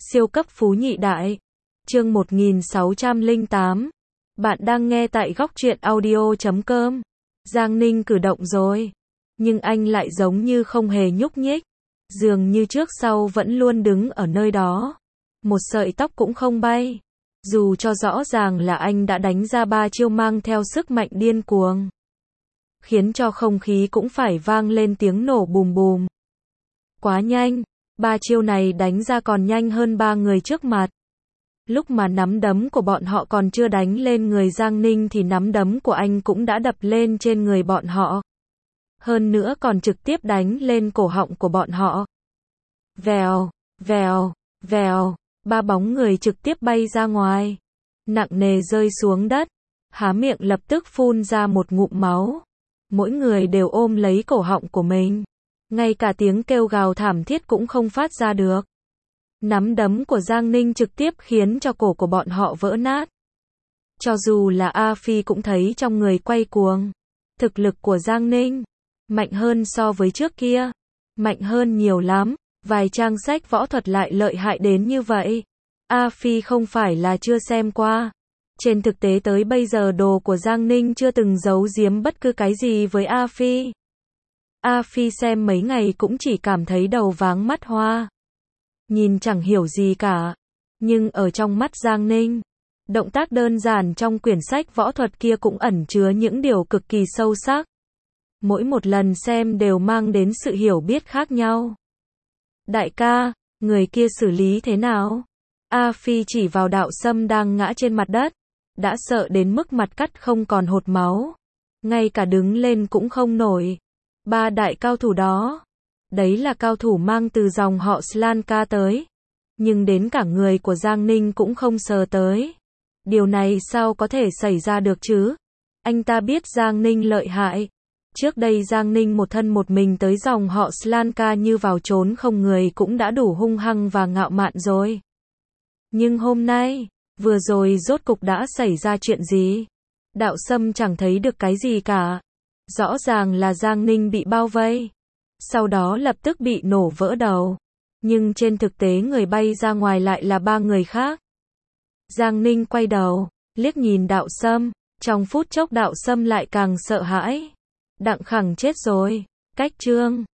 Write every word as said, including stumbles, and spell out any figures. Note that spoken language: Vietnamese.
Siêu cấp phú nhị đại. Chương một nghìn sáu trăm lẻ tám. Bạn đang nghe tại góc truyện audio chấm com. Giang Ninh cử động rồi. Nhưng anh lại giống như không hề nhúc nhích. Dường như trước sau vẫn luôn đứng ở nơi đó. Một sợi tóc cũng không bay. Dù cho rõ ràng là anh đã đánh ra ba chiêu mang theo sức mạnh điên cuồng. Khiến cho không khí cũng phải vang lên tiếng nổ bùm bùm. Quá nhanh. Ba chiêu này đánh ra còn nhanh hơn ba người trước mặt. Lúc mà nắm đấm của bọn họ còn chưa đánh lên người Giang Ninh thì nắm đấm của anh cũng đã đập lên trên người bọn họ. Hơn nữa còn trực tiếp đánh lên cổ họng của bọn họ. Vèo, vèo, vèo, ba bóng người trực tiếp bay ra ngoài. Nặng nề rơi xuống đất. Há miệng lập tức phun ra một ngụm máu. Mỗi người đều ôm lấy cổ họng của mình. Ngay cả tiếng kêu gào thảm thiết cũng không phát ra được. Nắm đấm của Giang Ninh trực tiếp khiến cho cổ của bọn họ vỡ nát. Cho dù là A Phi cũng thấy trong người quay cuồng. Thực lực của Giang Ninh mạnh hơn so với trước kia. Mạnh hơn nhiều lắm. Vài trang sách võ thuật lại lợi hại đến như vậy. A Phi không phải là chưa xem qua. Trên thực tế tới bây giờ đồ của Giang Ninh chưa từng giấu giếm bất cứ cái gì với A Phi. A Phi xem mấy ngày cũng chỉ cảm thấy đầu váng mắt hoa. Nhìn chẳng hiểu gì cả. Nhưng ở trong mắt Giang Ninh, động tác đơn giản trong quyển sách võ thuật kia cũng ẩn chứa những điều cực kỳ sâu sắc. Mỗi một lần xem đều mang đến sự hiểu biết khác nhau. Đại ca, người kia xử lý thế nào? A Phi chỉ vào Đạo Sâm đang ngã trên mặt đất. Đã sợ đến mức mặt cắt không còn hột máu. Ngay cả đứng lên cũng không nổi. Ba đại cao thủ đó. Đấy là cao thủ mang từ dòng họ Slanka tới. Nhưng đến cả người của Giang Ninh cũng không sờ tới. Điều này sao có thể xảy ra được chứ? Anh ta biết Giang Ninh lợi hại. Trước đây Giang Ninh một thân một mình tới dòng họ Slanka như vào trốn không người cũng đã đủ hung hăng và ngạo mạn rồi. Nhưng hôm nay, vừa rồi rốt cục đã xảy ra chuyện gì? Đạo Sâm chẳng thấy được cái gì cả. Rõ ràng là Giang Ninh bị bao vây. Sau đó lập tức bị nổ vỡ đầu. Nhưng trên thực tế người bay ra ngoài lại là ba người khác. Giang Ninh quay đầu, liếc nhìn Đạo Sâm. Trong phút chốc Đạo Sâm lại càng sợ hãi. Đặng Khẳng chết rồi. Cách chương